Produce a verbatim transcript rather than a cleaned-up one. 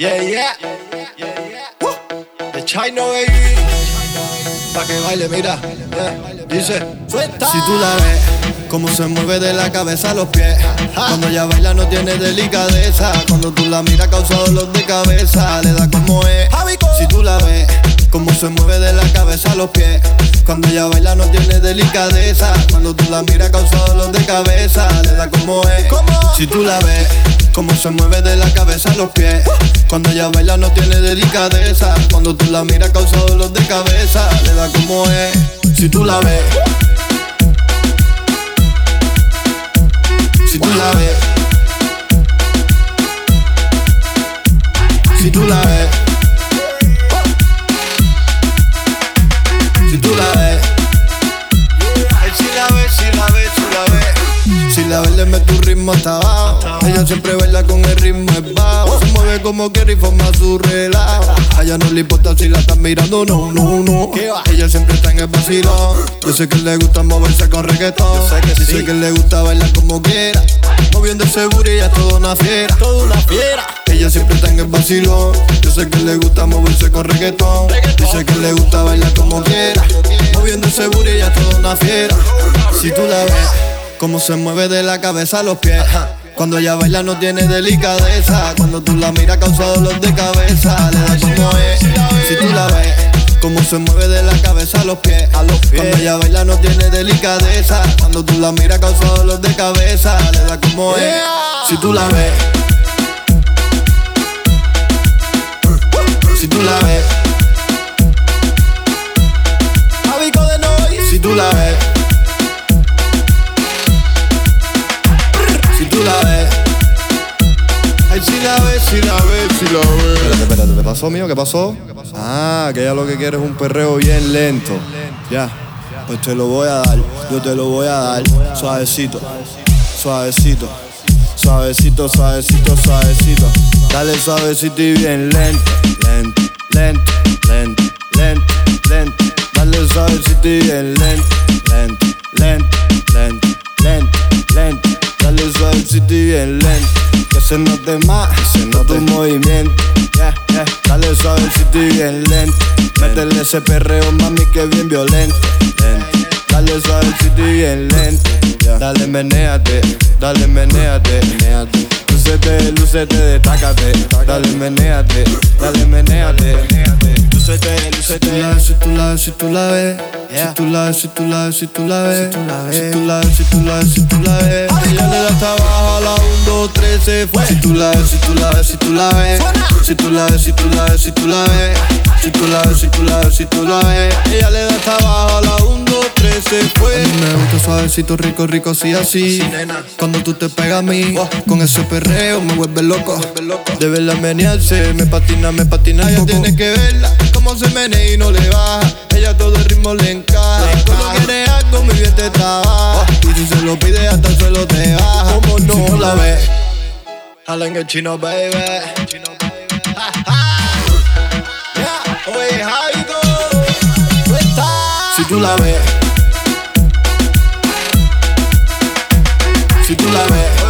Yeah, yeah. Woo. The Chino baby. Pa' que baile, mira. Yeah. Dice, suelta. Si tú la ves, cómo se mueve de la cabeza a los pies. Cuando ella baila no tiene delicadeza. Cuando tú la miras causa dolor de cabeza. Le da como es. Si tú la ves, cómo se mueve de la cabeza a los pies. Cuando ella baila no tiene delicadeza. Cuando tú la miras causa dolor de cabeza. Le da como es. Si tú la ves, cómo se mueve de la cabeza a los pies. Cuando ella baila no tiene delicadeza. Cuando tú la miras causa dolor de cabeza. Le da como es. Si tú la ves. Si tú la ves. Si tú la ves. Si tú la ves. Si la ves, si la ves, si la ves. Si la ves le mete un ritmo hasta abajo. Ella siempre baila con el ritmo es bajo. Se mueve como quiere y forma su relajo. A ella no le importa si la están mirando, no, no, no. Ella siempre está en el vacilón. Yo sé que le gusta moverse con reggaetón. Yo sé que sí. Sé que le gusta bailar como quiera. Moviendo ese booty, ella es toda una fiera. Toda una fiera. Ella siempre está en el vacilón. Yo sé que le gusta moverse con reggaetón. Dice que le gusta bailar como quiera. Moviendo ese booty, ella es toda una fiera. Si tú la ves, cómo se mueve de la cabeza a los pies. Cuando ella baila no tiene delicadeza. Cuando tú la miras causa dolor de cabeza. Le da como es. Si tú la ves, cómo se mueve de la cabeza a los pies. Cuando ella baila no tiene delicadeza. Cuando tú la miras causa dolor de cabeza. Le da como es. Si tú la ves. Si tú la ves. Javico de Noise. Si tú la ves. Si tú la ves. Ay, si la ves, si la ves, si la ves. Espérate, espérate, ¿qué pasó, mío? ¿Qué pasó? Ah, que ella lo que quiere es un perreo bien lento. Ya, pues te lo voy a dar, yo te lo voy a dar. Suavecito, suavecito, suavecito, suavecito, suavecito. Dale suavecito y bien lento, lento, lento, lento, lento, lento. Dale suavecito y bien lento, lento, lento, lento, lento, lento. Dale suavecito y bien lento. Que se note más, que se note tu movimiento. Yeah, yeah. Dale suavecito y bien lento. Métele ese perreo, mami, que es bien violento. Lento. Dale suavecito y bien lento. Yeah. Dale, menéate, dale, menéate, menéate. Lúcete, lúcete, destácate. Dale, menéate, dale, menéate. Lúcete, lúcete. Si tú la ves, si tú la ves. Si tú la ves, si tú la ves, si tú la ves. Si tú la ves, si tú la ves, si tú la ves, si tú la ves. Ella le da hasta abajo a la uno, dos, tres, se fue. Si tú la ves, si tú la ves, si tú la ves. Si tú la ves, si tú la ves, si tú la ves. Si tú la ves, si tú la ves, si tú la ves. Ella le da hasta abajo a la uno, dos, tres, se fue. A mí me gusta suavecito, rico, rico, así, así. Cuando tú te pegas a mí, con ese perreo me vuelve loco. De verla menearse, me patina, me patina. Ella tiene que verla, cómo se menea y no le baja. Ella todo el ritmo le encaja. Cuando quiere algo, muy bien te trabaja. Y si se lo pide, hasta el suelo te baja. Como no, si tú la ves. Jalen el Chino baby. Oye, Javico, suelta. Si tú la ves. Si tú la ves.